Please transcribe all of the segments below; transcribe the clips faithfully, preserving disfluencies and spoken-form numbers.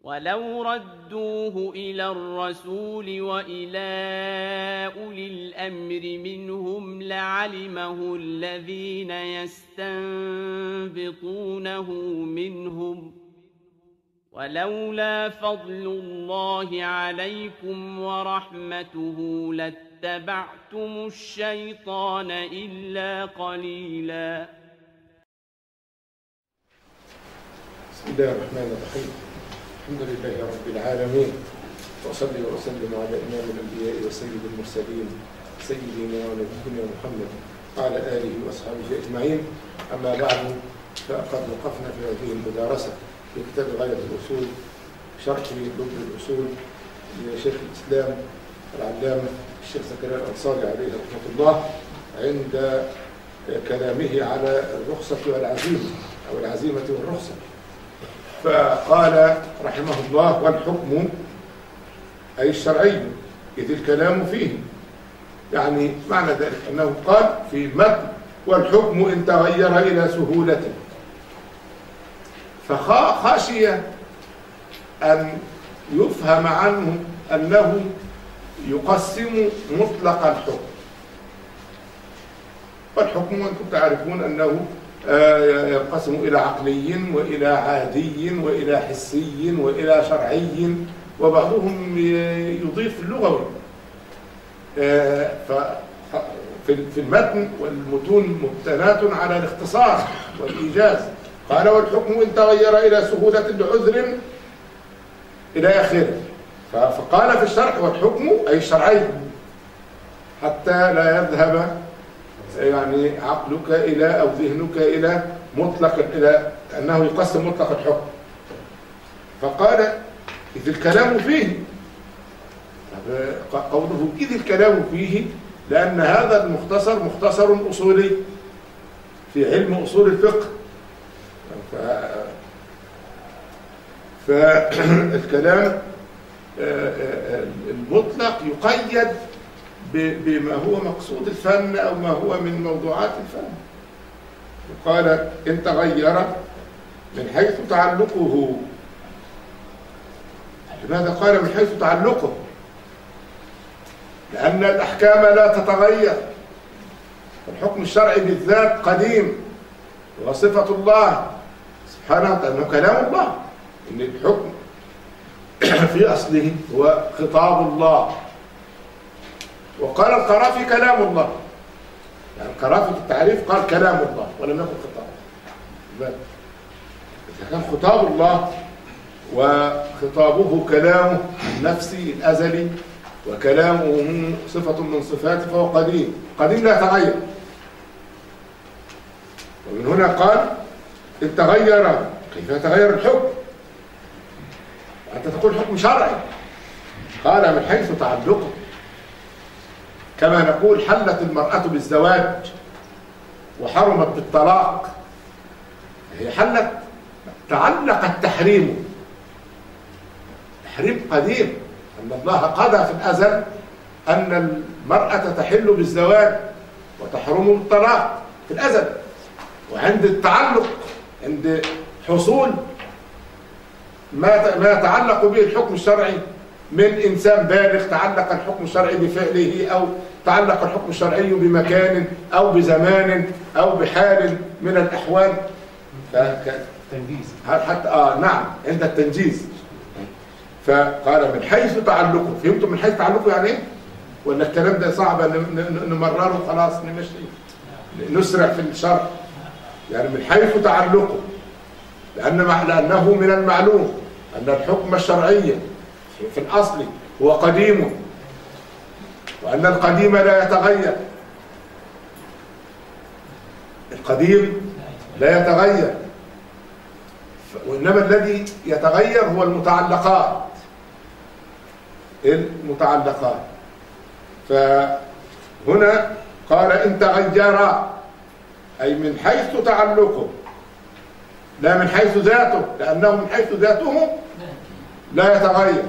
ولو ردوه إلى الرسول وإلى أولي الأمر منهم لعلمه الذين يستنبطونه منهم ولولا فضل الله عليكم ورحمته لاتبعتم الشيطان إلا قليلا. بسم الله الرحمن الرحيم. الحمد لله رب العالمين، وأصلي وأسلم على إمام الأنبياء وسيد المرسلين سيدنا ونبينا محمد وعلى آله وأصحابه أجمعين. أما بعد، فقد وقفنا في هذه المدارسة في كتاب غاية الأصول شرح لب الأصول لشيخ الإسلام العلامة الشيخ زكريا الأنصاري عليه رحمة الله، عند كلامه على الرخصة والعزيمة أو العزيمة والرخصة. فقال رحمه الله: والحكم أي الشرعي إذ الكلام فيه. يعني معنى ذلك أنه قال في متن: والحكم إن تغير إلى سهولة. فخشي أن يفهم عنه أنه يقسم مطلق الحكم. والحكم أنتم تعرفون أنه ينقسم إلى عقلي وإلى عادي وإلى حسي وإلى شرعي، وبعضهم يضيف اللغوي. في المتن والمتون مبتنات على الاختصار والإيجاز. قال: والحكم إن تغير إلى سهولة لعذر إلى آخره. فقال في الشرح: والحكم أي الشرعي، حتى لا يذهب يعني عقلك إلى أو ذهنك إلى مطلق، إلى أنه يقسم مطلق الحكم. فقال: إذ الكلام فيه. قوله إذ الكلام فيه لأن هذا المختصر مختصر أصولي في علم أصول الفقه. فالكلام المطلق يقيد بما هو مقصود الفن أو ما هو من موضوعات الفن. قال: إن تغير من حيث تعلقه. لماذا قال من حيث تعلقه؟ لأن الأحكام لا تتغير. الحكم الشرعي بالذات قديم، وصفة الله سبحانه وتعالى أنه كلام الله، إن الحكم في أصله هو خطاب الله. وقال القرافي كلام الله، يعني القرافي في التعريف قال كلام الله ولم يقل خطاب. إذا كان خطاب الله وخطابه كلامه النفسي الأزلي وكلامه صفة من صفاته فهو قديم، قديم لا يتغير. ومن هنا قال: إن تغير. كيف يتغير الحكم؟ أنت تقول حكم شرعي. قال: من حيث تعلقه. كما نقول حلت المرأة بالزواج وحرمت بالطلاق. هي حلت، تعلق التحريم، تحريم قديم، أن الله قضى في الأزل أن المرأة تحل بالزواج وتحرم بالطلاق في الأزل. وعند التعلق، عند حصول ما ما يتعلق به الحكم الشرعي من إنسان بالغ، تعلق الحكم الشرعي بفعله، أو تعلق الحكم الشرعي بمكان أو بزمان أو بحال من الأحوال. تنجيز حتى آه نعم عند التنجيز. فقال: من حيث تعلقه. فهمتم من حيث تعلقه يعني ايه؟ ولا الكلام ده صعب نمرره خلاص نمشي نسرع في الشرح؟ يعني من حيث تعلقه، لأن لأنه من المعلوم أن الحكم الشرعي في الأصل هو قديم، وأن القديم لا يتغير. القديم لا يتغير، وإنما الذي يتغير هو المتعلقات. المتعلقات. فهنا قال: إن تغير، أي من حيث تعلقه، لا من حيث ذاته، لأنه من حيث ذاته لا يتغير.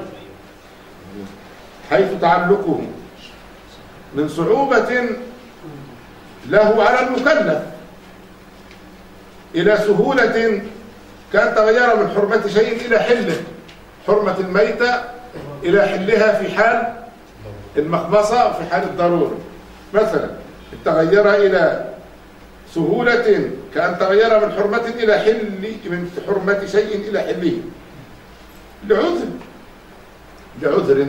حيث تعلقه من صعوبة له على المكلف إلى سهولة كان تغير من حرمة شيء إلى حله. حرمة الميتة إلى حلها في حال المخمصة وفي حال الضرورة. مثلا تغير إلى سهولة كأن تغير من حرمة إلى حل من حرمة شيء إلى حله لعذر لعذر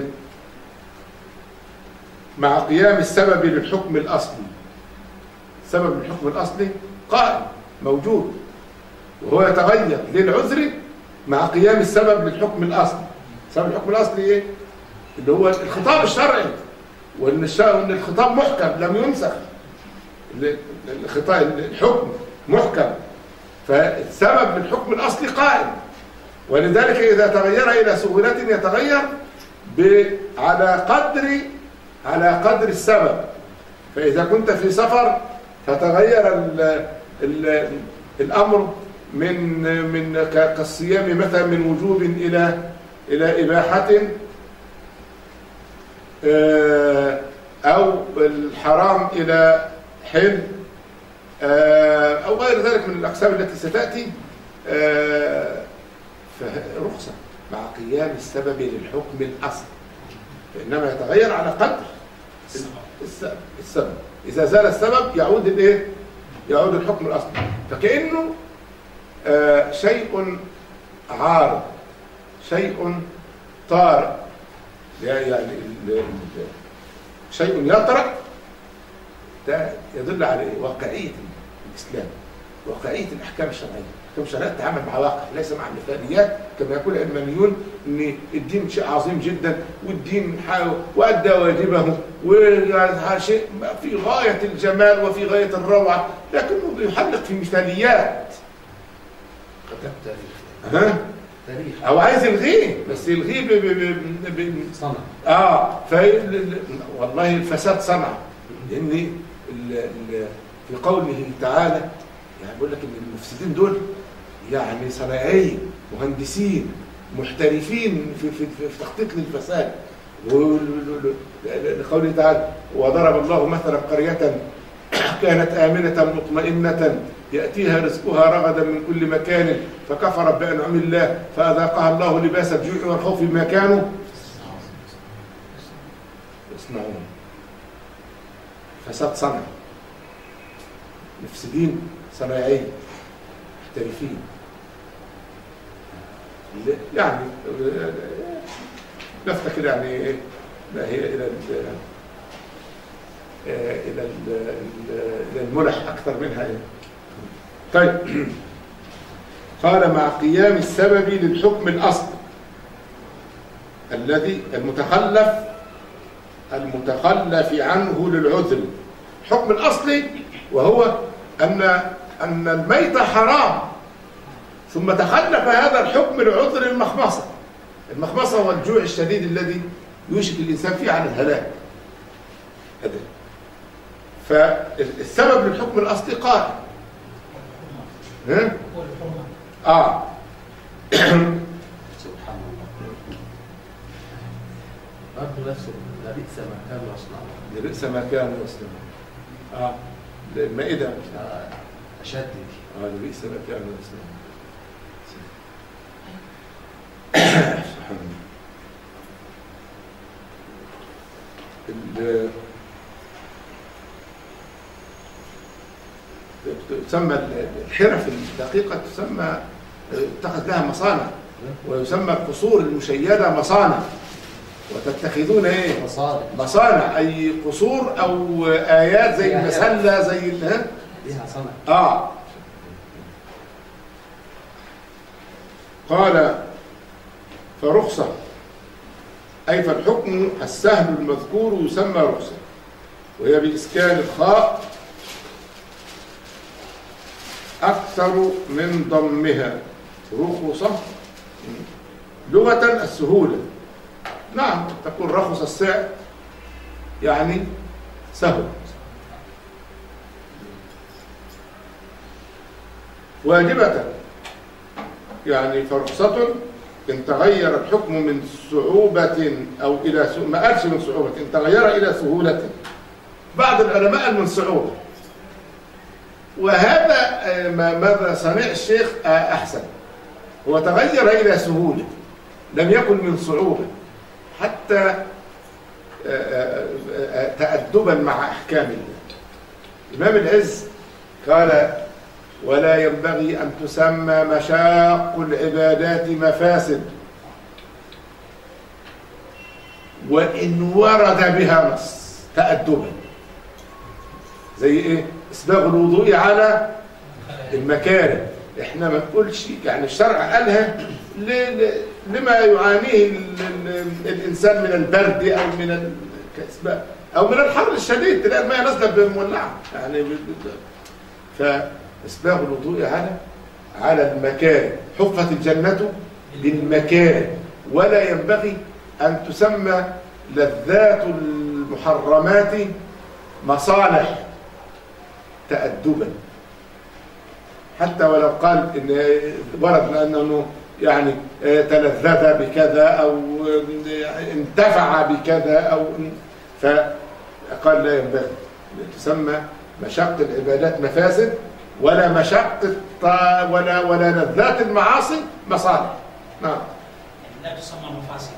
مع قيام السبب للحكم الأصلي. سبب الحكم الأصلي قائم موجود وهو يتغير للعذر مع قيام السبب للحكم الأصلي. سبب الحكم الأصلي إيه؟ اللي هو الخطاب الشرعي، وإن الخطاب محكم لم ينسخ، الخطاب الحكم محكم، فالسبب للحكم الأصلي قائم. ولذلك إذا تغير إلى سهولة يتغير على قدر على قدر السبب. فإذا كنت في سفر فتغير ال ال الأمر من من كالصيام مثلا من وجوب إلى إلى إباحة، أو الحرام إلى حل، أو غير ذلك من الأقسام التي ستأتي، فرخصة مع قيام السبب للحكم الأصلي، فإنما يتغير على قدر السبب. السبب إذا زال السبب يعود الإيه؟ يعود الحكم الأصلي. فكأنه آه شيء عارض، شيء طارئ، يعني ال ال شيء يطرأ، ده يدل على إيه؟ واقعية الإسلام، واقعية الأحكام الشرعية. الأحكام الشرعية تتعامل مع واقع ليس مع مثاليات كما يقول العلمانيون ان الدين شيء عظيم جدا، والدين وأدى واجبه وشيء في غاية الجمال وفي غاية الروعة، لكنه بيحلق في مثاليات. ها؟ أو عايز يلغيه، بس يلغيه ب ب ب صنع. آه والله الفساد صنع، لأن في قوله تعالى يعني بيقول لك ان المفسدين دول يعني صناعيين مهندسين محترفين في في في تخطيط للفساد. لقوله تعالى وضرب الله مثلا قرية كانت آمنة مطمئنة يأتيها رزقها رغدا من كل مكان فكفرت بأنعم الله فأذاقها الله لباس الجوع والخوف بما كانوا يصنعون. فساد صنع، مفسدين صناعيين محترفين، يعني نفتكر يعني ما هي الى ال الى ال الى الملح اكثر منها إيه؟ طيب قال مع قيام السبب للحكم الاصلي الذي المتخلف المتخلف عنه للعذر. الحكم الاصلي وهو ان ان الميت حرام، ثم تخلف هذا الحكم لعذر المخمصه. المخمصه هو الجوع الشديد الذي يوشك الانسان فيه على الهلاك. هذا فالسبب للحكم الاصلي قائم. ها اه سبحان الله. برضه نفسه لبئس ما كانوا يصنعون. لبئس ما كانوا يصنعون. اه المائده أشد. اه لبئس ما كانوا يصنعون. سبحان الله. تسمى الحرف الدقيقة تسمى اتخذ لها مصانع، ويسمى القصور المشيدة مصانع، وتتخذون ايه؟ مصانع. مصانع أي قصور أو آيات زي المسلة زي ال ليها صنع. آه قال فرخصة أي فالحكم السهل المذكور يسمى رخصة، وهي بإسكان الخاء أكثر من ضمها. رخصة لغة السهولة، نعم تكون رخص السعر يعني سهل. واجبة يعني فرخصة إن تغير الحكم من صعوبة أو إلى سهولة، ما قالش من صعوبة، إن تغير إلى سهولة. بعض العلماء قال من صعوبة، وهذا ماذا صنع الشيخ أحسن، هو تغير إلى سهولة، لم يكن من صعوبة حتى تأدبا مع أحكام الله. الإمام العز قال: ولا ينبغي أن تسمى مشاق العبادات مفاسد وإن ورد بها نص، تأدبا. زي إيه؟ إسباغ الوضوء على المكاره. إحنا ما نقولش يعني الشرع قالها لما يعانيه الإنسان من البرد أو من الكسبة أو من الحر الشديد، تلاقي الماء نازلة بمولعة يعني. فإسباغ الوضوء على على المكاره، حفت الجنة بالمكاره، ولا ينبغي أن تسمى لذات المحرمات مصالح تأدبا، حتى ولو قال إن ورد أنه يعني تلذذ بكذا أو انتفع بكذا أو فقال لا ينبغي تسمى مشق العبادات مفاسد ولا مشق ولا ولا لذات المعاصي مصالح. نعم. لا تسمى مفاسد،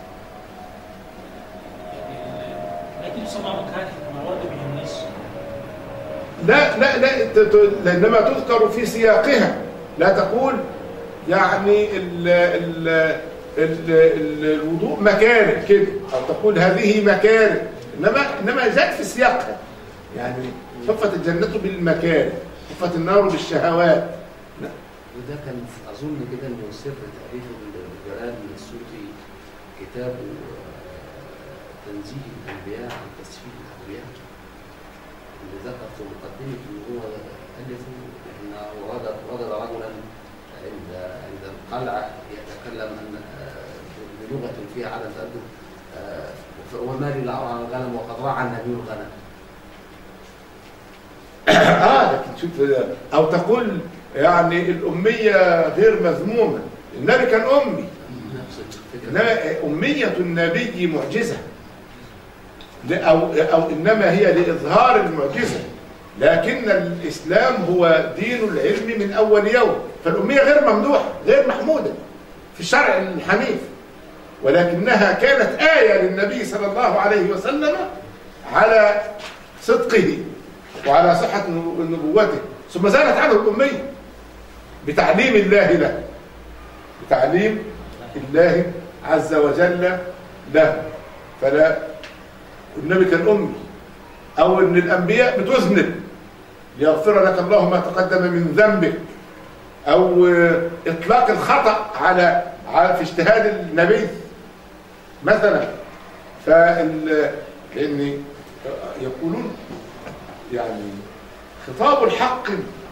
لكن تسمى مكاره كما ورد به الناس. لا لا لا إنما تذكر في سياقها، لا تقول يعني ال ال ال الوضوء مكاره كده، أو تقول هذه مكاره، إنما إنما جاءت في سياقها. يعني حفت الجنة بالمكاره، حفت النار بالشهوات. وده كان أظن كده إنه سر تأليف الجلال السوطي كتاب تنزيه الأنبياء عن تسفيه الأولياء، اللي ذكر في مقدمة إن هو ألفه إن وجد وجد رجلا عند عند القلعة يتكلم أن بلغة فيها عدد تأدب، وما لي لا أرى عن الغنم وقد راعى النبي الغنم. آه لكن شوف، أو تقول يعني الأمية غير مذمومة، النبي كان أمي، إنما أمية النبي معجزة، أو أو إنما هي لإظهار المعجزة، لكن الإسلام هو دين العلم من أول يوم، فالأمية غير ممدوحة غير محمودة في الشرع الحنيف، ولكنها كانت آية للنبي صلى الله عليه وسلم على صدقه وعلى صحة نبوته، ثم زالت عنه الأمية بتعليم الله له، بتعليم الله عز وجل له. فلا النبي كان أمي، أو إن الأنبياء بتذنب ليغفر لك الله ما تقدم من ذنبك، أو إطلاق الخطأ على في اجتهاد النبي مثلا. فال لأن يقولون يعني خطاب الحق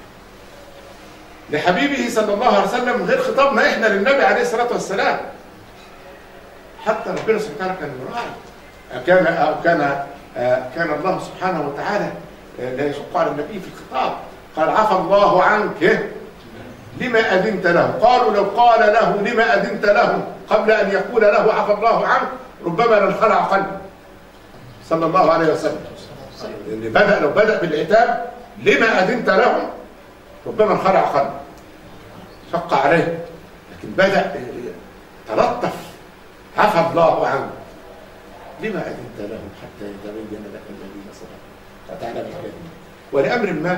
لحبيبه صلى الله عليه وسلم غير خطابنا إحنا للنبي عليه الصلاة والسلام. حتى ربنا سبحانه كان يراعي، كان أو كان كان الله سبحانه وتعالى لا يشق على النبي في الخطاب، قال عفى الله عنك لما أذنت له. قالوا لو قال له لما أذنت له قبل أن يقول له عفى الله عنك ربما لانخلع قلبه صلى الله عليه وسلم. اللي بدأ لو بدأ بالعتاب لما أذنت لهم ربما انخلع قلبه، شق عليه، لكن بدأ تلطف، عفى الله عنك لما أذنت لهم حتى يتبين لك الذين صدقوا فتعلم الكاذبين. ولأمر ما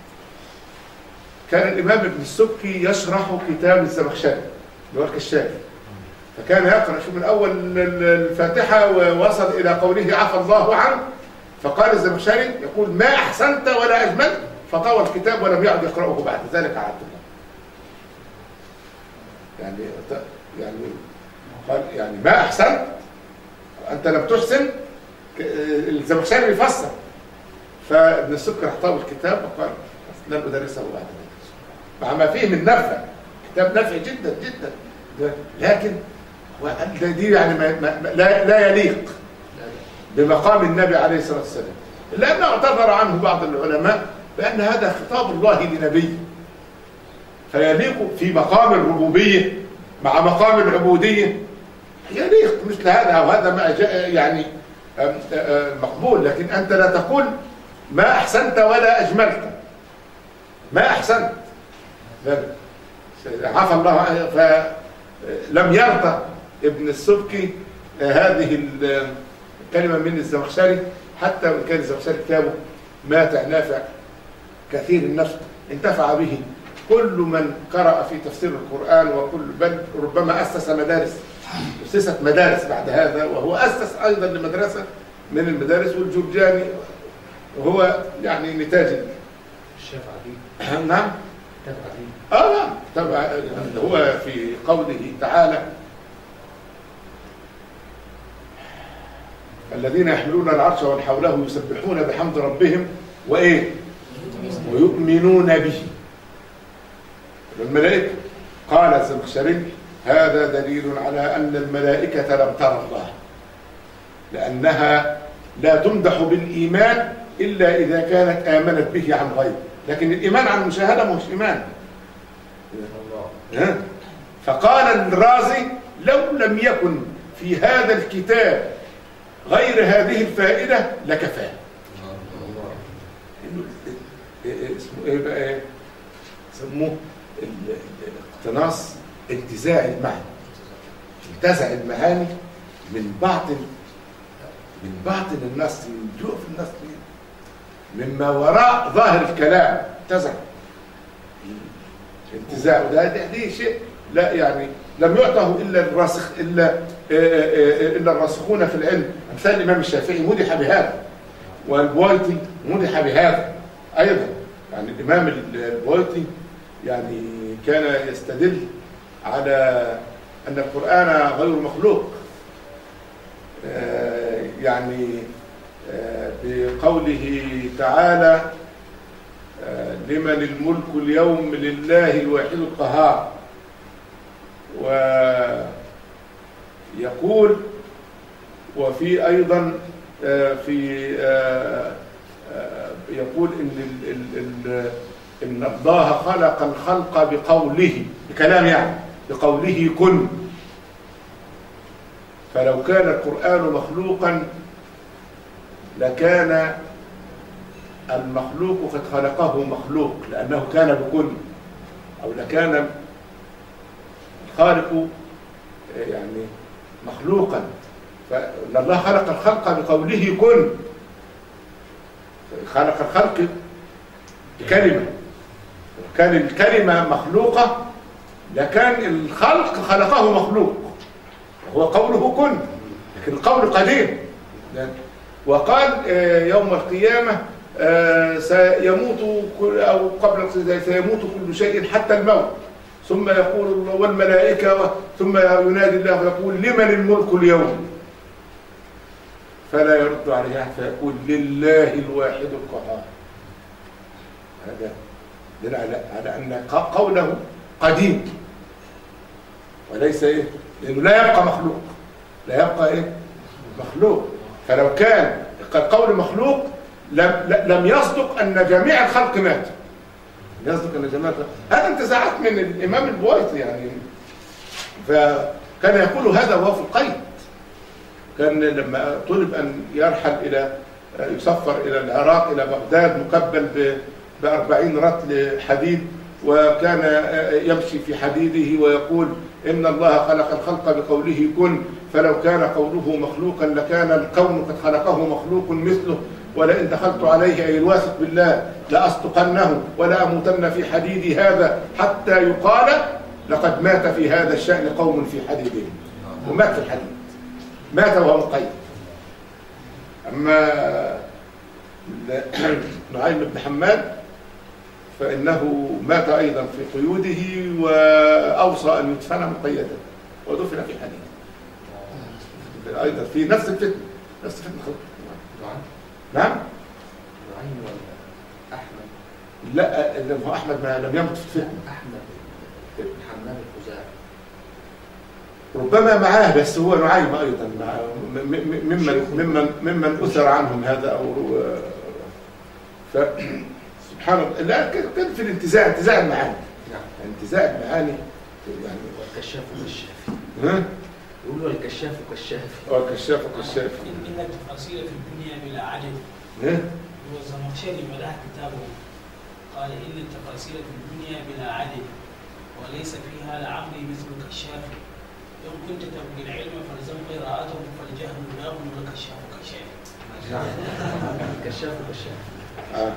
كان الإمام ابن السبكي يشرح كتاب الزمخشري اللي هو الكشافي، فكان يقرأ شو من أول الفاتحة ووصل إلى قوله عفى الله عنه، فقال الزمخشري يقول ما أحسنت ولا أجملت، فطوى الكتاب ولم يعد يقرأه بعد ذلك عبد الله. يعني يعني قال يعني ما أحسنت أنت لم تحسن، الزمخشري يفسر، فابن السبكي راح طوى الكتاب وقال لن أدرسه بعد ذلك مع ما فيه من نفع، كتاب نفع جدا جدا، لكن دي يعني ما ما لا, لا يليق بمقام النبي عليه الصلاة والسلام، لأنه اعتذر عنه بعض العلماء بأن هذا خطاب الله لنبيه، فيليق في مقام الربوبية مع مقام العبودية، يليق مثل هذا أو هذا ما يعني مقبول. لكن أنت لا تقول ما أحسنت ولا أجملت، ما أحسنت، عفى الله فلم يرضى ابن السبكي آه هذه الكلمة من الزمخشري، حتى وإن كان الزمخشري كتابه ماتع نافع كثير النفع انتفع به كل من قرأ في تفسير القرآن، وكل بل ربما أسس مدارس، أسست مدارس بعد هذا، وهو أسس أيضا لمدرسة من المدارس، والجرجاني وهو يعني نتاج الشافعي. نعم اه نعم تبع هو في قوله تعالى الذين يحملون العرش ومن حوله يسبحون بحمد ربهم وايه ويؤمنون به الملائكة. قال الزمخشري هذا دليل على أن الملائكة لم ترى الله، لأنها لا تمدح بالإيمان إلا إذا كانت آمنت به عن غيره، لكن الإيمان عن المشاهدة مش إيمان. فقال الرازي لو لم يكن في هذا الكتاب غير هذه الفائدة لكفاه. اسمه ايه بقى ايه؟ سموه الاقتناص انتزاع المعنى، انتزع المعاني من باطن من باطن النص، من جوف النص، مما وراء ظاهر الكلام انتزع انتزاع. وده دي شيء لا يعني لم يعطه الا الراسخ الا الا الراسخون في العلم، امثال الامام الشافعي مدح بهذا، والبويطي مدح بهذا ايضا. يعني الامام البويطي يعني كان يستدل على ان القرآن غير مخلوق، يعني بقوله تعالى لمن الملك اليوم لله الواحد القهار، ويقول وفي أيضا في يقول إن إن الله خلق الخلق بقوله، بكلام يعني بقوله كن، فلو كان القرآن مخلوقا لكان المخلوق قد خلقه مخلوق، لأنه كان بكن، أو لكان الخالق يعني مخلوقا. فإن الله خلق الخلق بقوله كن، خلق الخلق بكلمة، كان الكلمة مخلوقة لكان الخلق خلقه مخلوق، هو قوله كن، لكن القول قديم. وقال يوم القيامة سيموت أو قبل سيموت كل شيء حتى الموت، ثم يقول الله والملائكة، ثم ينادي الله ويقول لمن الملك اليوم، فلا يرد عليه أحد فيقول لله الواحد القهار. هذا دل على أن قوله قديم وليس إيه، لأنه لا يبقى مخلوق، لا يبقى إيه مخلوق. فلو كان قول مخلوق لم لم يصدق أن جميع الخلق مات، يصدق أن جميع الخلق. هذا انتزاعات من الإمام البويطي يعني، فكان يقول هذا وهو في القيد. كان لما طلب أن يرحل إلى يسفر إلى العراق إلى بغداد مقبل بأربعين رطل حديد، وكان يمشي في حديده ويقول إن الله خلق الخلق بقوله كن، فلو كان قوله مخلوقا لكان الكون قد خلقه مخلوق مثله، ولئن دخلت عليه أي الواثق بالله لأصدقنه ولا أموتن في حديدي هذا حتى يقال لقد مات في هذا الشأن قوم في حديدهم. ومات في الحديد، مات وهو مقيد. أما نعيم بن حماد فإنه مات أيضا في قيوده، وأوصى أن يدفن مقيدا ودفن في حديد أيضا في نفس الفتنة، نفس فتنة خلق. نعم نعيم ولا أحمد؟ لا هو أحمد ما لم يمت في الفتنة. أحمد بن حماد الخزاعي ربما معاه، بس هو نعيم أيضا ممن ممن ممن أثر عنهم هذا أو ف سبحان الله. لا كان في الانتزاع، انتزاع المعاني. نعم انتزاع المعاني يعني. والكشاف كالشافي. ها؟ يقولوا الكشاف كالشافي. اه الكشاف كالشافي. إن التفاصيل في الدنيا بلا عدد. ها؟ هو الزمخشري مدح كتابه قال إن التفاصيل في الدنيا بلا عدد وليس فيها لعمري مثل كشافي. يوم كنت تبغي العلم فلزم قراءته فالجهل مناه والكشاف كشاف. كشاف وكشاف. آه.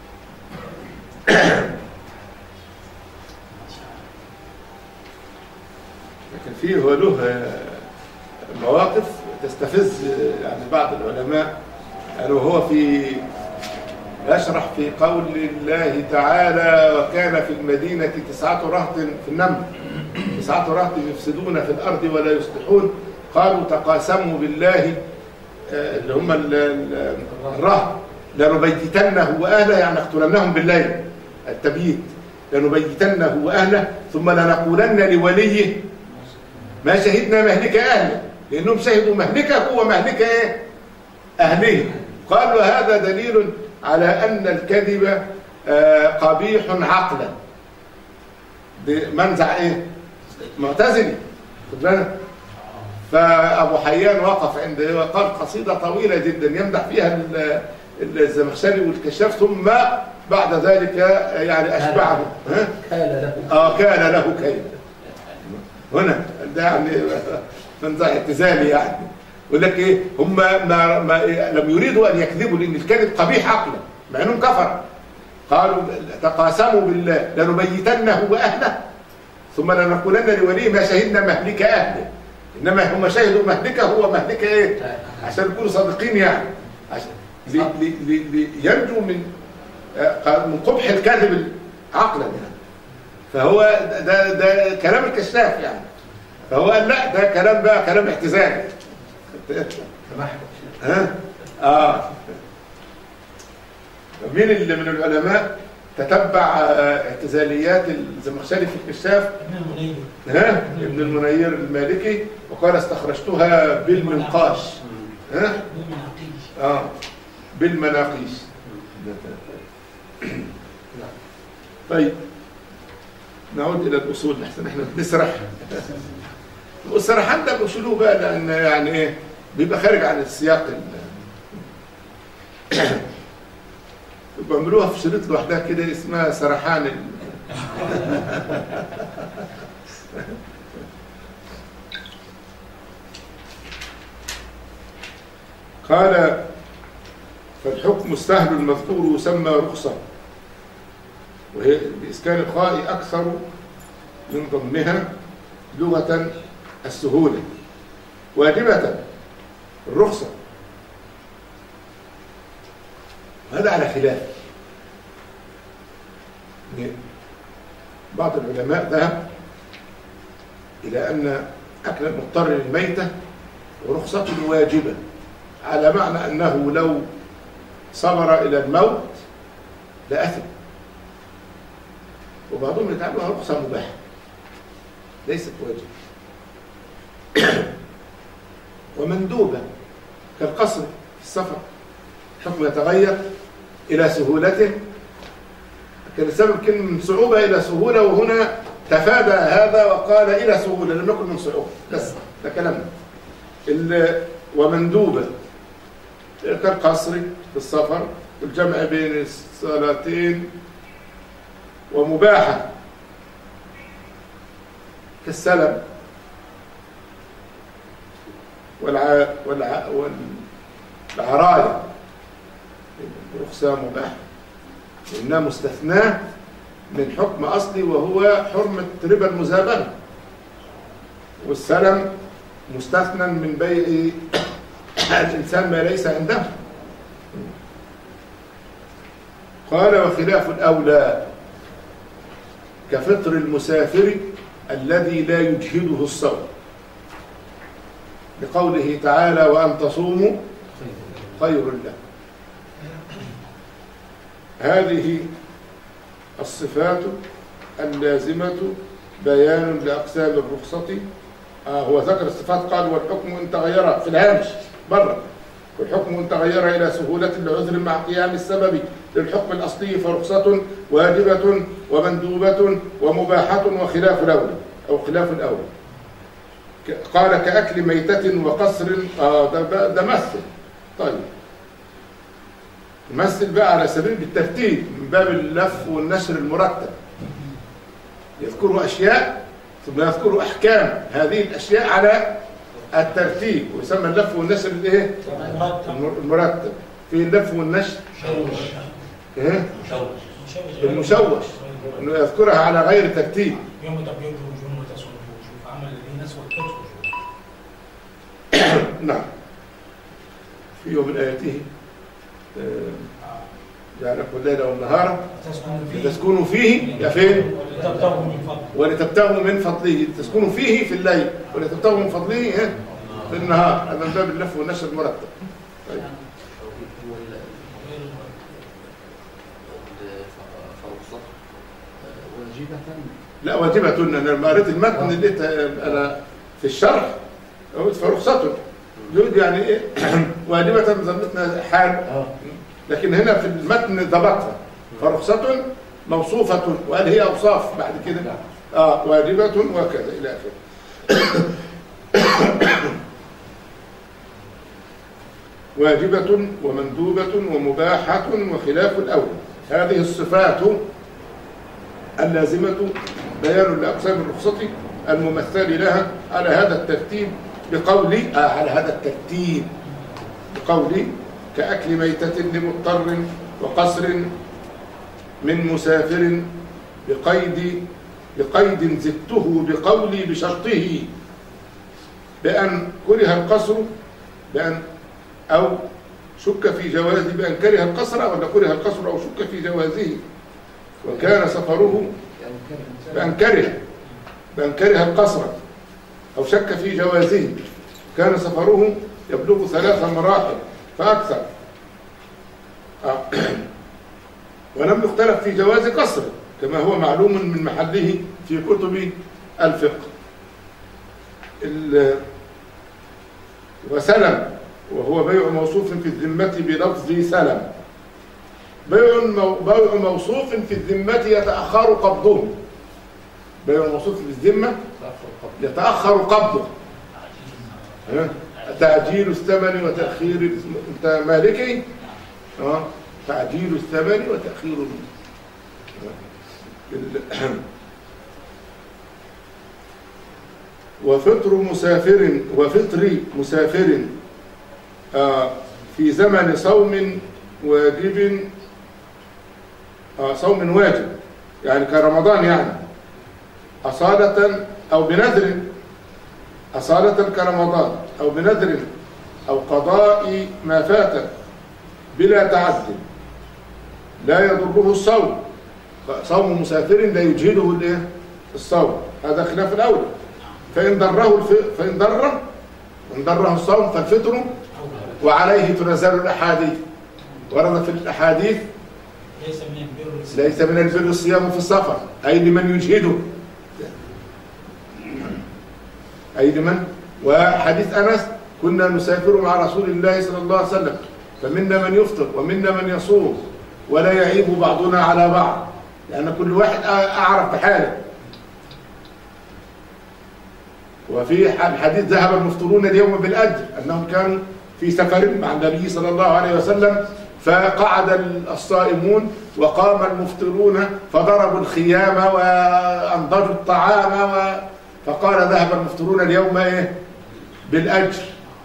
لكن فيه هو له مواقف تستفز يعني بعض العلماء. قالوا هو في يشرح في قول الله تعالى وكان في المدينة تسعة رهط في النمل تسعة رهط يفسدون في الأرض ولا يصلحون قالوا تقاسموا بالله اللي هم الرهط لنبيتنه وأهله يعني اقتلنهم بالليل التبييت لنبيتنه وأهله ثم لنقولن لوليه ما شهدنا مهلك أهله لأنهم شهدوا مهلكه ومهلك إيه؟ أهله. قالوا هذا دليل على أن الكذب قبيح عقلا. منزع إيه؟ معتزلي. خد بالك؟ فأبو حيان وقف عند وقال قصيدة طويلة جدا يمدح فيها الزمخشري والكشاف ثم بعد ذلك يعني أشبعه. كان له آه كان له كيد. هنا ده يعني منزع اعتزالي يعني. يقول لك ايه هم ما, ما إيه لم يريدوا ان يكذبوا لان الكذب قبيح عقلا مع انهم كفر. قالوا تقاسموا بالله لنبيتنه واهله ثم لنقولن لوليه ما شهدنا مهلك اهله انما هم شهدوا مهلكه ومهلك ايه عشان يكونوا صادقين يعني عشان لينجوا من من قبح الكذب عقلا يعني. فهو ده ده كلام الكشاف يعني. فهو قال لا ده كلام بقى كلام اعتزالي. ها اه مين اللي من العلماء تتبع اعتزاليات الزمخشري في الكشاف؟ ابن المنير. ها ابن المنير المالكي وقال استخرجتها بالمنقاش. ها بالمناقيش. اه بالمناقيش. طيب نعود الى الاصول احسن احنا بنسرح. والسرحان ده بيشيلوه بقى لان يعني ايه بيبقى خارج عن السياق بيعملوها في شريط لوحدها كده اسمها سرحان ال... قال فالحكم السهل المذكور يسمى رخصة وهي بإسكان الخاء أكثر من ضمها لغة السهولة. واجبة الرخصة وهذا على خلاف. بعض العلماء ذهب إلى أن أكل المضطر للميتة ورخصته واجبة على معنى أنه لو صبر إلى الموت لأثم. وبعضهم يتعاملها رخصة مباحة ليست واجبة ومندوبة كالقصر في السفر الحكم يتغير إلى سهولته كان السبب كان من صعوبة إلى سهولة وهنا تفادى هذا وقال إلى سهولة لم يكن من صعوبة بس ده كلامنا. ومندوبة كالقصر في السفر والجمع بين الصلاتين. ومباحة كالسلم والع... والع... والعراية رخصة مباحة لأنها مستثناة من حكم أصلي وهو حرمة ربا المزابنة. والسلم مستثنى من بيع الإنسان ما ليس عنده. قال وخلاف الأولى كفطر المسافر الذي لا يجهده الصوم لقوله تعالى وأن تصوموا خير لكم. هذه الصفات اللازمة بيان لأقسام الرخصة. آه هو ذكر الصفات قال والحكم إن تغير في الهامش بره والحكم إن تغير إلى سهولة لعذر مع قيام السبب للحكم الأصلي فرخصة واجبة ومندوبة ومباحة وخلاف الأولى أو خلاف الأولى. قال كأكل ميتة وقصر. آه ده, ده مثل. طيب مثل بقى على سبيل بالترتيب من باب اللف والنشر المرتب. يذكروا أشياء ثم يذكر أحكام هذه الأشياء على الترتيب، ويسمى اللف والنشر الايه؟ المرتب. في اللف والنشر ايه؟ المشوش، انه يذكرها على غير ترتيب. يوم تبيض وجوه وتسود وجوه فعمل الذين اسود وجوه. نعم. في يوم من آياته جعلكم الليل والنهار لتسكنوا فيه يا فين؟ ولتبتغوا من فضله. تسكنوا فيه في الليل ولتبتغوا من فضله في النهار. هذا من باب اللف والنشر المرتب. طيب. لا واجبة. أنا لما قريت المتن لقيت أنا في الشرح قلت فرخصة يقول يعني إيه واجبة ظنتنا حال، لكن هنا في المتن ضبطها فرخصة موصوفة، وقال هي أوصاف بعد كده آه واجبة وكذا إلى آخره. واجبة ومندوبة ومباحة وخلاف الأول. هذه الصفات اللازمة بيان لأقسام الرخصة الممثل لها على هذا الترتيب بقولي آه على هذا الترتيب بقولي كأكل ميتة لمضطر وقصر من مسافر بقيد بقيد زدته بقولي بشرطه بأن كره القصر بأن أو شك في جوازه بأن كره القصر ولا كره القصر أو شك في جوازه وكان سفره بأن كره بأن كره القصر أو شك في جوازه كان سفره يبلغ ثلاث مراحل فأكثر. آه. ولم يختلف في جواز قصر كما هو معلوم من محله في كتب الفقه. وسلم وهو بيع موصوف في الذمة بلفظ سلم. بيع بيع موصوف في الذمة يتأخر قبضه. بيع موصوف في الذمة يتأخر قبضه. تعجيل الثمن وتأخير. انت مالكي اه تعجيل الثمن وتأخير وفطر مسافر وفطر مسافر آه في زمن صوم واجب آه صوم واجب يعني كرمضان يعني أصالة أو بنذر أصالة كرمضان أو بنذر أو قضاء ما فات بلا تعد لا يضره الصوم. صوم مسافر لا يجهده الصوم، هذا خلاف الأول. فإن ضره الف... فإن ضره إن ضره الصوم فالفطر وعليه تنزل الأحاديث. ورد في الأحاديث ليس من البر ليس من البر الصيام في السفر أي لمن يجهده أي لمن. وحديث أنس كنا نسافر مع رسول الله صلى الله عليه وسلم فمنا من يفطر ومنا من يصوم ولا يعيب بعضنا على بعض لأن كل واحد أعرف بحاله. وفي الحديث ذهب المفطرون اليوم بالأجر أنهم كانوا في سفر مع النبي صلى الله عليه وسلم فقعد الصائمون وقام المفطرون فضربوا الخيام وأنضجوا الطعام و... فقال ذهب المفطرون اليوم إيه؟ بالأجر.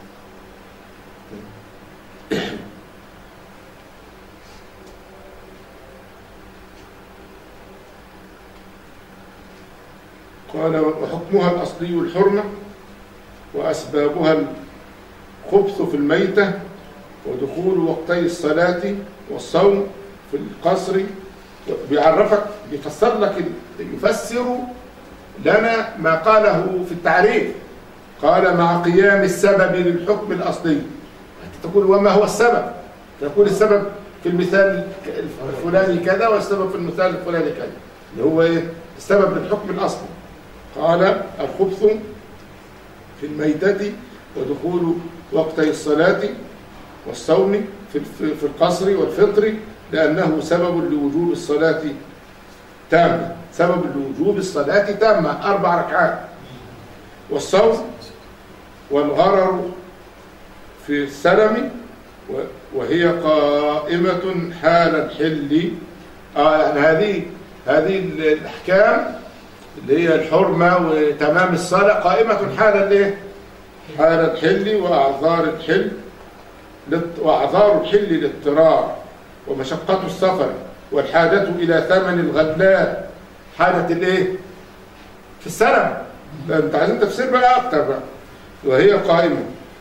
قال وحكمها الأصلي الحرمة وأسبابها الخبث في الميتة ودخول وقتي الصلاة والصوم في القصر. بيعرفك بيفسر لك يفسر لنا ما قاله في التعريف. قال مع قيام السبب للحكم الأصلي. تقول وما هو السبب؟ تقول السبب في المثال الفلاني كذا والسبب في المثال الفلاني كذا اللي هو إيه؟ السبب للحكم الأصلي. قال الخبث في الميتة ودخول وقتي الصلاة والصوم في القصر والفطر لأنه سبب لوجوب الصلاة تامة. سبب لوجوب الصلاة تامة أربع ركعات. والصوم والغرر في السلم وهي قائمة حال الحل. آه يعني هذه هذه الأحكام اللي هي الحرمة وتمام الصلاة قائمة حال الايه؟ حال الحل وأعذار الحل وأعذار الحل الاضطرار ومشقة السفر والحاجة إلى ثمن الغلاء حالة الايه؟ في السلم. انت عايزين تفسير بقى أكتر بقى. وهي قائمة.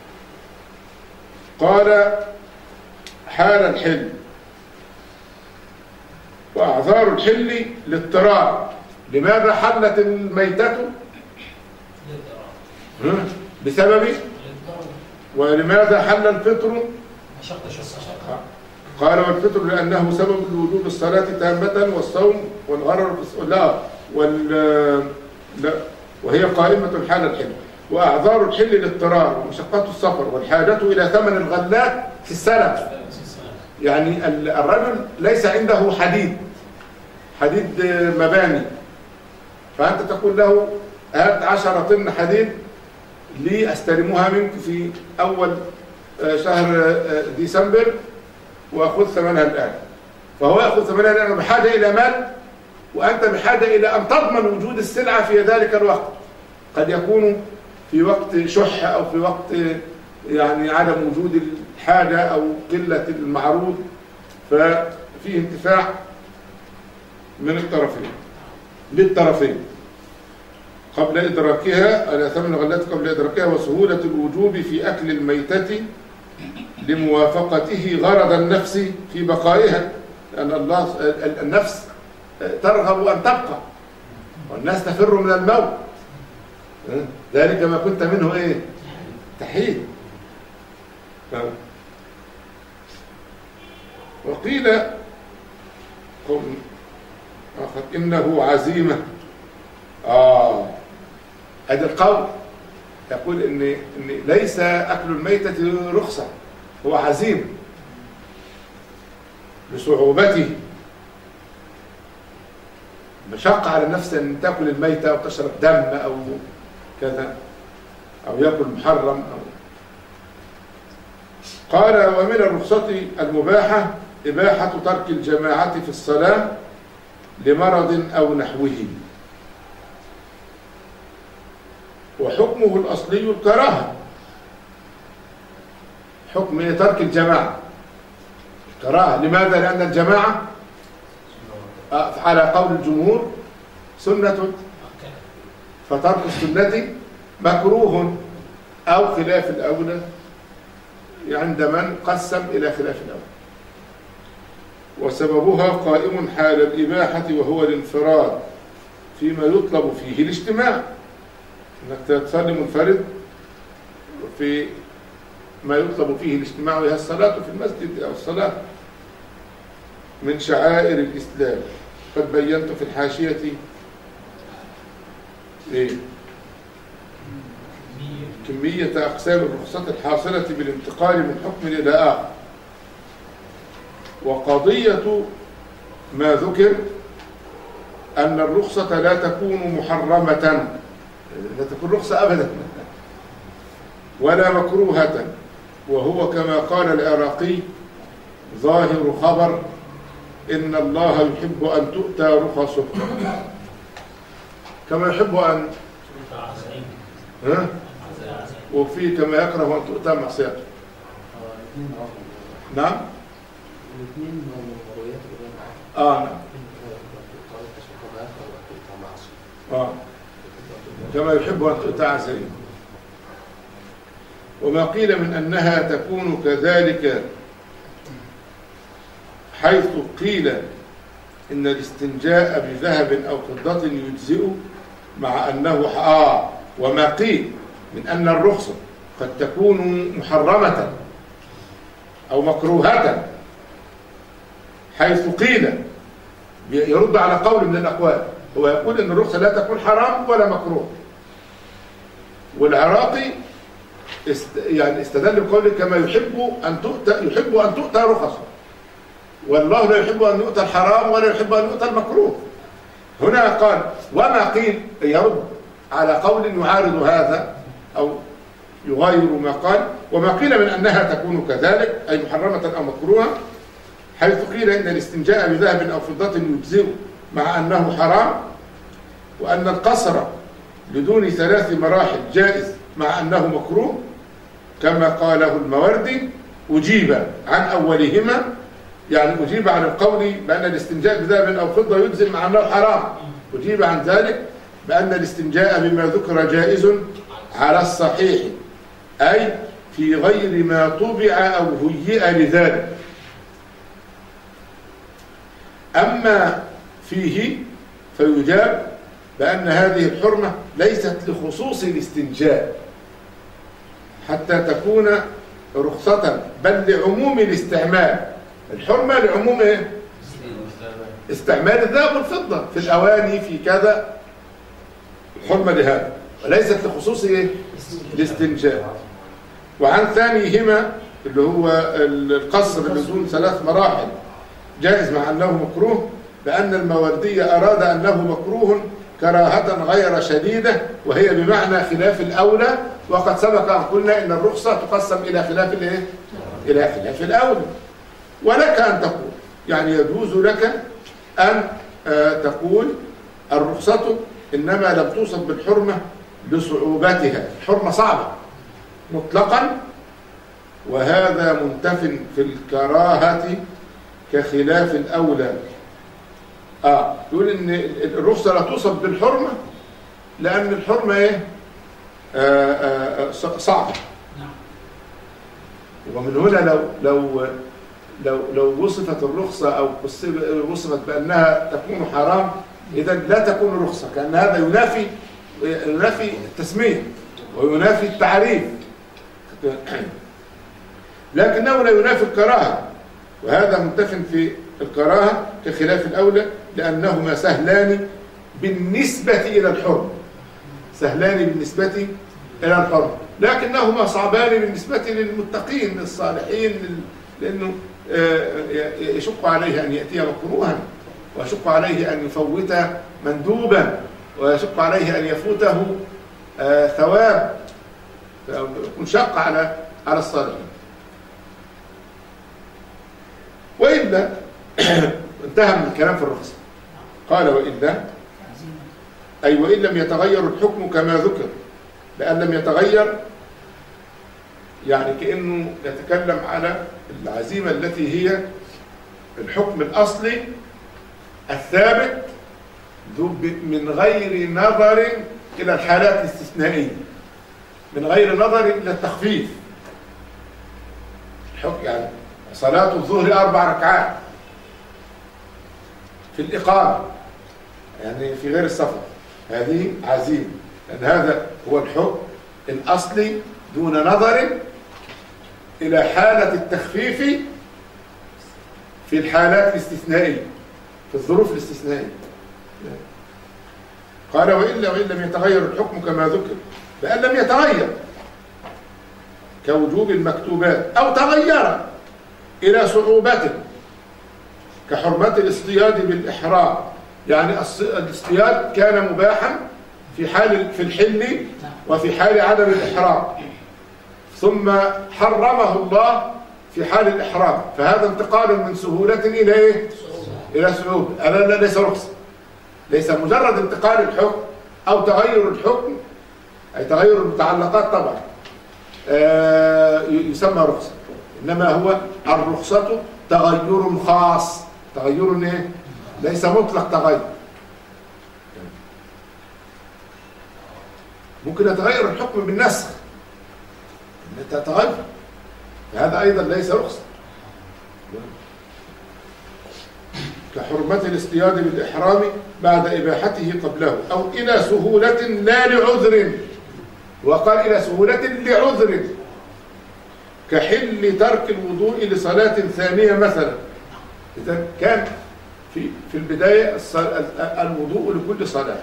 قال حال الحل وأعذار الحل الاضطرار. لماذا حلت الميتة؟ بسبب. ولماذا حل الفطر؟ قال والفطر لأنه سبب لوجوب الصلاة تامة والصوم والغرر لا وال لا وهي قائمة حال الحل وأعذار الحل الاضطرار ومشقة السفر والحاجة إلى ثمن الغلات في السلف. يعني الرجل ليس عنده حديد حديد مباني، فأنت تقول له هات عشرة طن حديد لي أستلمها منك في أول شهر ديسمبر وأخذ ثمنها الآن. فهو يأخذ ثمنها الآن بحاجة إلى مال، وأنت بحاجة إلى أن تضمن وجود السلعة في ذلك الوقت. قد يكون في وقت شح أو في وقت يعني عدم وجود الحاجة أو قلة المعروض، ففيه انتفاع من الطرفين للطرفين قبل إدراكها على ثمن الغلات قبل إدراكها وسهولة الوجوب في أكل الميتة لموافقته غرض النفس في بقائها، لأن الله النفس ترغب أن تبقى والناس تفر من الموت، ذلك ما كنت منه إيه؟ تحيد. وقيل قول آخر إنه عزيمة. آه هذا القول يقول إن, إن ليس أكل الميتة رخصة، هو عزيم لصعوبته، مشقة على النفس أن تأكل الميتة أو تشرب دم أو كذا أو يأكل محرم أو. قال ومن الرخصة المباحة إباحة ترك الجماعة في الصلاة لمرض أو نحوه، وحكمه الأصلي الكراهة. حكم ترك الجماعة كراهة. لماذا؟ لأن الجماعة على قول الجمهور سنة، فترك السنة مكروه أو خلاف الأولى عند من قسم إلى خلاف الأولى. وسببها قائم حال الإباحة وهو الانفراد فيما يطلب فيه الاجتماع، أنك تصلي منفرد في ما يطلب فيه الاجتماع وهي الصلاة في المسجد أو الصلاة من شعائر الإسلام. قد بينت في الحاشية إيه؟ كمية أقسام الرخصة الحاصلة بالانتقال من حكم إلى آخر. وقضية ما ذكر أن الرخصة لا تكون محرمة، لا تكون رخصة أبدا ولا مكروهة، وهو كما قال العراقي ظاهر خبر إن الله يحب أن تؤتى رخصه كما يحب أن ها؟ وفي كما يكره أن تؤتى معصيته. نعم آه نعم آه كما يحب أن تؤتى عزيزه. وما قيل من أنها تكون كذلك حيث قيل إن الاستنجاء بذهب أو فضة يجزئ مع أنه آه وما قيل من أن الرخصة قد تكون محرمة أو مكروهة حيث قيل يرد على قول من الأقوال. هو يقول إن الرخصة لا تكون حرام ولا مكروه، والعراقي است يعني استدل بقوله كما يحب أن تؤتى يحب أن تؤتى رخصه، والله لا يحب أن يؤتى الحرام ولا يحب أن يؤتى المكروه. هنا قال وما قيل يرد على قول يعارض هذا أو يغاير ما قال. وما قيل من أنها تكون كذلك أي محرمة أو مكروهة حيث قيل إن الاستنجاء بذهب أو فضة يجزئ مع أنه حرام وأن القصر بدون ثلاث مراحل جائز مع أنه مكروه كما قاله الماوردي، أجيب عن أولهما، يعني أجيب عن القول بأن الاستنجاء بذهب أو فضة يجزم مع أنه حرام، أجيب عن ذلك بأن الاستنجاء بما ذكر جائز على الصحيح، أي في غير ما طبع أو هيئ لذلك. أما فيه فيجاب بأن هذه الحرمة ليست لخصوص الاستنجاء حتى تكون رخصة، بل لعموم الاستعمال. الحرمة لعموم إيه؟ استعمال الذهب والفضة في الأواني في كذا، حرمة لهذا، وليست لخصوص إيه؟ الاستنجاء. وعن ثانيهما اللي هو القصر بدون ثلاث مراحل جائز مع أنه مكروه، لأن الماوردي أراد أنه مكروه كراهة غير شديدة، وهي بمعنى خلاف الأولى، وقد سبق أن قلنا إن الرخصة تقسم إلى خلاف الإيه؟ إلى خلاف الأولى. ولك أن تقول، يعني يجوز لك أن تقول الرخصة إنما لم توصف بالحرمة لصعوبتها، الحرمة صعبة مطلقا، وهذا منتف في الكراهة كخلاف الأولى. آه يقول إن الرخصة لا توصف بالحرمة لأن الحرمة إيه؟ آه آه صعبة. ومن هنا لو لو لو لو وصفت الرخصة أو وصفت بأنها تكون حرام، إذا لا تكون رخصة، كأن هذا ينافي ينافي التسمية وينافي التعريف، لكنه لا ينافي الكراهة، وهذا منتف في الكراهة كخلاف الأولى، لأنهما سهلان بالنسبة إلى الحرم، سهلان بالنسبة إلى الحرم، لكنهما صعبان بالنسبة للمتقين الصالحين، لأنه يشق عليه أن يأتي مكروها، ويشق عليه أن يفوت مندوبا، ويشق عليه أن يفوته ثواب، فيكون شق على على الصالحين. وإلا انتهى من الكلام في الرخصة، قال وإلا أي وإن لم يتغير الحكم كما ذكر، لأن لم يتغير يعني كأنه يتكلم على العزيمة التي هي الحكم الأصلي الثابت من غير نظر إلى الحالات الاستثنائية، من غير نظر إلى التخفيف. الحكم يعني صلاة الظهر أربع ركعات في الإقامة، يعني في غير السفر، هذه عزيمة، لأن هذا هو الحكم الأصلي دون نظر إلى حالة التخفيف في الحالات الاستثنائية، في الظروف الاستثنائية. قال وإلا وإن لم يتغير الحكم كما ذكر، بأن لم يتغير كوجوب المكتوبات أو تغير إلى صعوبة كحرمة الاصطياد بالإحرام، يعني الاصطياد كان مباحا في حال في الحل وفي حال عدم الإحرام، ثم حرمه الله في حال الإحرام، فهذا انتقال من سهولة إلى إيه؟ إلى صعوبة. ألا ليس رخصة، ليس مجرد انتقال الحكم أو تغير الحكم، أي تغير المتعلقات طبعا آه يسمى رخصة، إنما هو الرخصة تغير خاص، تغير إيه؟ ليس مطلق تغير. ممكن يتغير الحكم بالنسخ، تتغير، فهذا أيضا ليس رخصة. كحرمة الاصطياد بالإحرام بعد إباحته قبله، أو إلى سهولة لا لعذر، وقال إلى سهولة لعذر، كحل ترك الوضوء لصلاة ثانية مثلا. إذا كان في في البداية الوضوء لكل صلاة،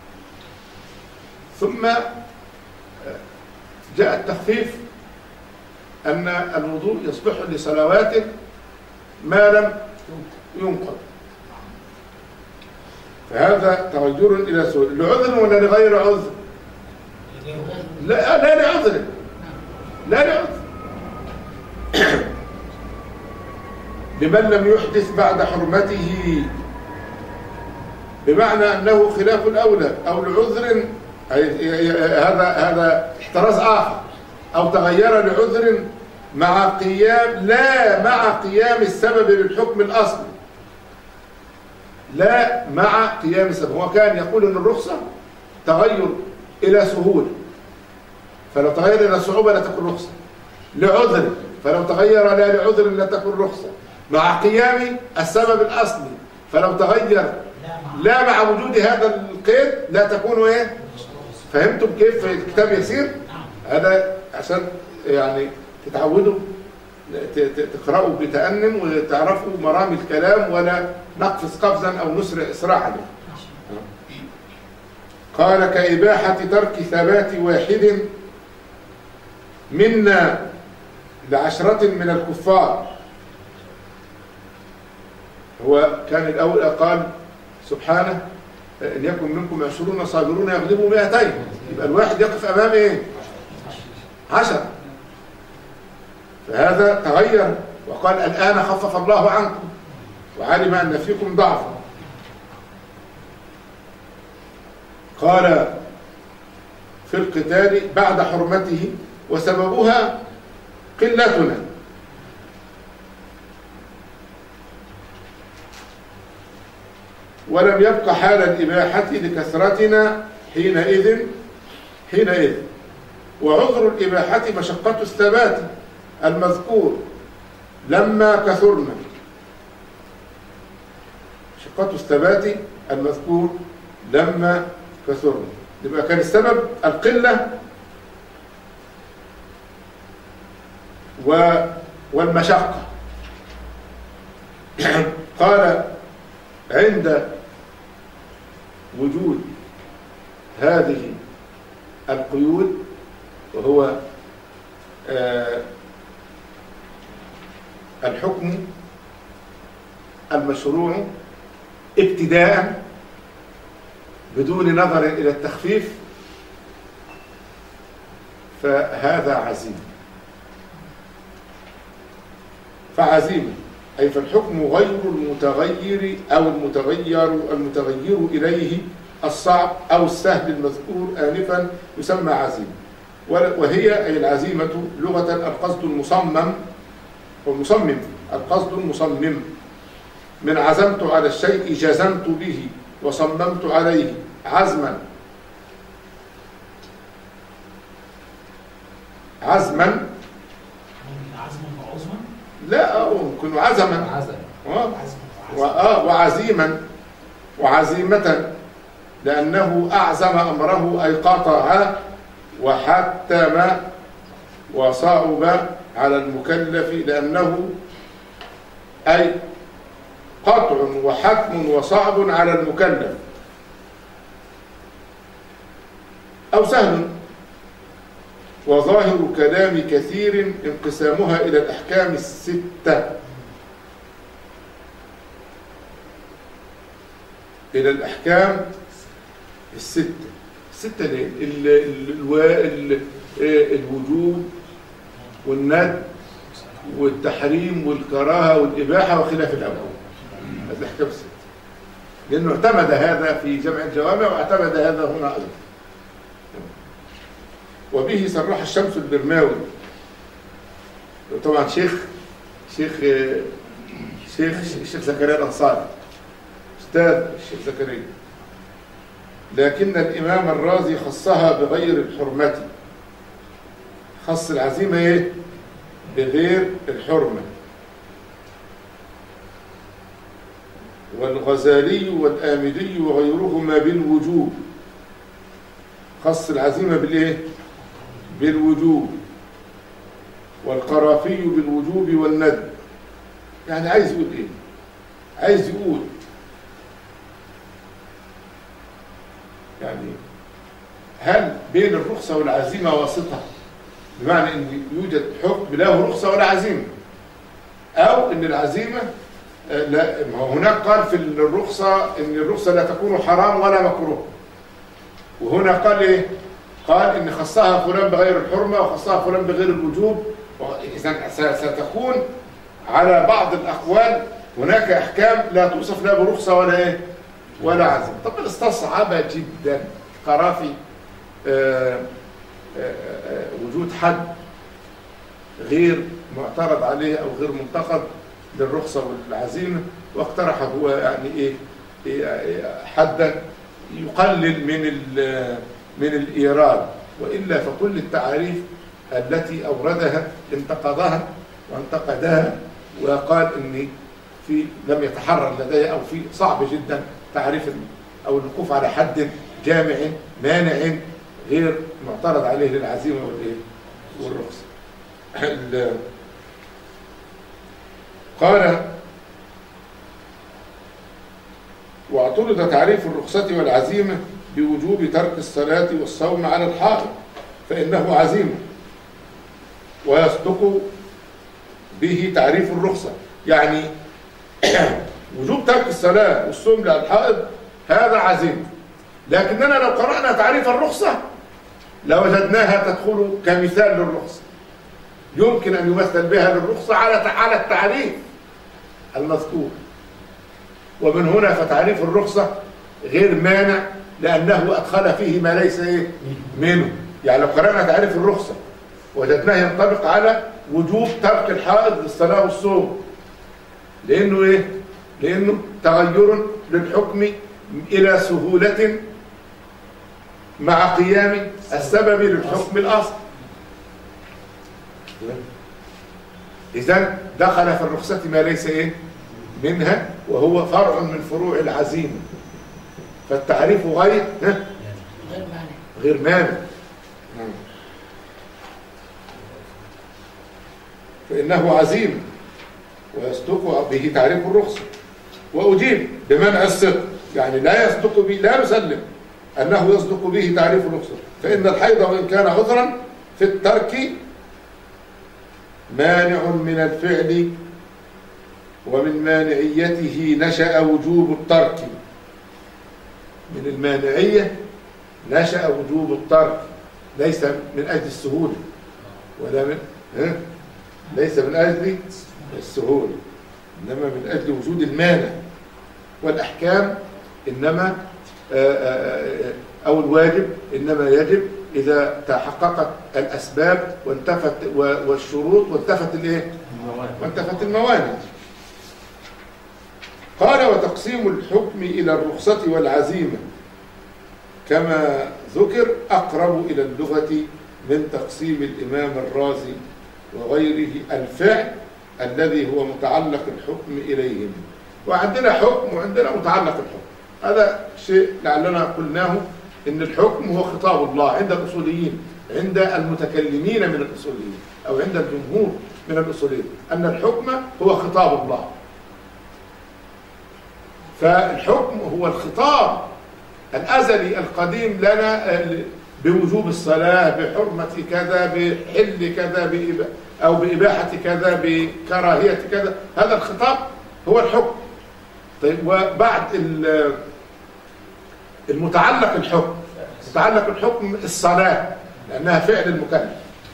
ثم جاء التخفيف أن الوضوء يصبح لصلوات ما لم ينقض، فهذا تغير إلى سهولة لعذر ولا لغير عذر؟ لا لا لعذر، لا لعذر لمن لم يحدث بعد حرمته، بمعنى أنه خلاف الأولى أو لعذر هذا هذا احتراز آخر، أو تغير لعذر مع قيام لا مع قيام السبب للحكم الأصلي، لا مع قيام السبب. هو كان يقول أن الرخصة تغير إلى سهولة، فلو تغير إلى صعوبة لا تكون رخصة، لعذر فلو تغير لا لعذر لا تكون رخصة، مع قيام السبب الأصلي فلو تغير لا مع وجود هذا القيد لا تكون ايه. فهمتم كيف الكتاب يسير؟ هذا عشان يعني تتعودوا تقرأوا بتأنم وتعرفوا مرام الكلام ولا نقفز قفزا أو نسرع إسراعا. قال كإباحة ترك ثبات واحد منا لعشرة من الكفار. هو كان الأول قال سبحانه إن يكن منكم عشرون صابرون يغلبوا مئتين، يبقى الواحد يقف أمام إيه؟ عشر. فهذا تغير وقال الآن خفف الله عنكم وعلم أن فيكم ضعفا. قال في القتال بعد حرمته وسببها قلتنا، ولم يبق حال الإباحة لكثرتنا حينئذ حينئذ وعذر الإباحة مشقة الثبات المذكور لما كثرنا، مشقة الثبات المذكور لما كثرنا، يبقى كان السبب القلة والمشقة. قال عند وجود هذه القيود وهو آه الحكم المشروع ابتداء بدون نظر إلى التخفيف، فهذا عزيمة. فعزيمة أي فالحكم غير المتغير أو المتغير المتغير إليه الصعب أو السهل المذكور آنفا يسمى عزيمة. وهي أي العزيمة لغة القصد المصمم والمصمم، القصد المصمم من عزمت على الشيء جزمت به وصممت عليه عزما عزما لا ممكن عزما آه وعزيما وعزيمة لأنه أعزم أمره أي قطع وحتم وصعب على المكلف، لأنه أي قطع وحتم وصعب على المكلف أو سهل. وظاهر كلام كثير انقسامها إلى الأحكام الستة، إلى الأحكام الستة. الستة ليه؟ ال ال ال الوجوب والندب والتحريم والكراهة والإباحة وخلاف الأول، هذه الأحكام الستة، لأنه اعتمد هذا في جمع الجوامع واعتمد هذا هنا أيضا. وبه صرح الشمس البرماوي، طبعا شيخ شيخ شيخ الشيخ زكريا الأنصاري أستاذ الشيخ زكريا، لكن الإمام الرازي خصها بغير الحرمة، خص العزيمة إيه؟ بغير الحرمة. والغزالي والآمدي وغيرهما بالوجوب، خص العزيمة بالإيه؟ بالوجوب. والقرافي بالوجوب والندب. يعني عايز يقول إيه؟ عايز يقول يعني هل بين الرخصة والعزيمة واسطة، بمعنى أن يوجد حكم له رخصة ولا عزيمة، أو أن العزيمة لا، ما هناك قال في الرخصة أن الرخصة لا تكون حرام ولا مكروه، وهنا قال إيه؟ قال إن خصها فلان بغير الحرمة وخصها فلان بغير الوجوب. إذن ستكون على بعض الأقوال هناك أحكام لا توصف لا برخصة ولا إيه؟ ولا عزيمة. طبعا استصعب جدا قرافي آآ آآ وجود حد غير معترض عليه أو غير منتقد للرخصة والعزيمة، واقترح هو يعني إيه, إيه حدا يقلل من من الإيراد، وإلا فكل التعاريف التي أوردها انتقدها وانتقدها وقال إني في لم يتحرر لدي أو في صعب جدا تعريف أو الوقوف على حد جامع مانع غير معترض عليه للعزيمة والرخصة. قال واعترض تعريف الرخصة والعزيمة بوجوب ترك الصلاة والصوم على الحائض فإنه عزيمة، ويصدق به تعريف الرخصة، يعني وجوب ترك الصلاة والصوم على الحائض هذا عزيمة، لكننا لو قرأنا تعريف الرخصة لوجدناها تدخل كمثال للرخصة، يمكن أن يمثل بها للرخصة على على التعريف المذكور. ومن هنا فتعريف الرخصة غير مانع لأنه أدخل فيه ما ليس إيه منه. يعني لو قرأنا تعريف الرخصة وجدناه ينطبق على وجوب ترك الحائض للصلاة والصوم، لأنه إيه؟ لأنه تغير للحكم إلى سهولة مع قيام السبب للحكم الأصل. إذن دخل في الرخصة ما ليس إيه منها، وهو فرع من فروع العزيمة، فالتعريف غير غير مانع، فإنه عزيمة ويصدق به تعريف الرخصة. وأجيب بمنع الصدق، يعني لا يصدق به، لا نسلم أنه يصدق به تعريف الرخصة، فإن الحيض وإن كان عذرا في الترك مانع من الفعل، ومن مانعيته نشأ وجوب الترك. من المانعية نشأ وجوب الترك، ليس من أجل السهولة ولا من ها؟ ليس من أجل السهولة، إنما من أجل وجود المانع. والأحكام إنما أو الواجب إنما يجب إذا تحققت الأسباب وانتفت والشروط وانتفت الإيه؟ وانتفت الموانع. قال وتقسيم الحكم إلى الرخصة والعزيمة كما ذكر أقرب إلى اللغة من تقسيم الإمام الرازي وغيره الفعل الذي هو متعلق الحكم إليهم. وعندنا حكم وعندنا متعلق الحكم، هذا شيء لعلنا قلناه إن الحكم هو خطاب الله عند الأصوليين، عند المتكلمين من الأصوليين أو عند الجمهور من الأصوليين، أن الحكم هو خطاب الله. فالحكم هو الخطاب الأزلي القديم لنا بوجوب الصلاة، بحرمة كذا، بحل كذا، أو بإباحة كذا، بكراهية كذا، هذا الخطاب هو الحكم. طيب وبعد المتعلق الحكم، متعلق الحكم الصلاة لأنها فعل المكلف.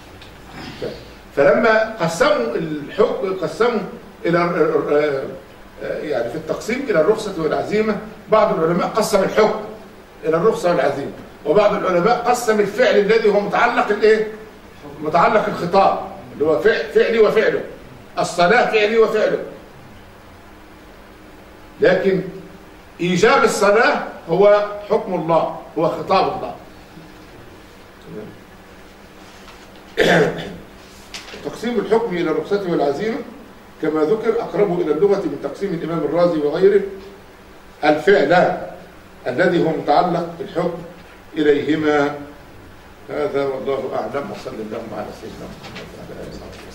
فلما قسموا الحكم قسموا إلى يعني في التقسيم إلى الرخصة والعزيمة، بعض العلماء قسم الحكم إلى الرخصة والعزيمة، وبعض العلماء قسم الفعل الذي هو متعلق الإيه؟ متعلق الخطاب اللي هو فعلي وفعله، الصلاة فعلي وفعله. لكن إيجاب الصلاة هو حكم الله، هو خطاب الله. تقسيم الحكم إلى الرخصة والعزيمة كما ذكر أقرب إلى اللغة من تقسيم الإمام الرازي وغيره الفعل الذي هو متعلق بالحكم إليهما. هذا والله أعلم، وصلى الله على سيدنا محمد وعلى آله وصحبه.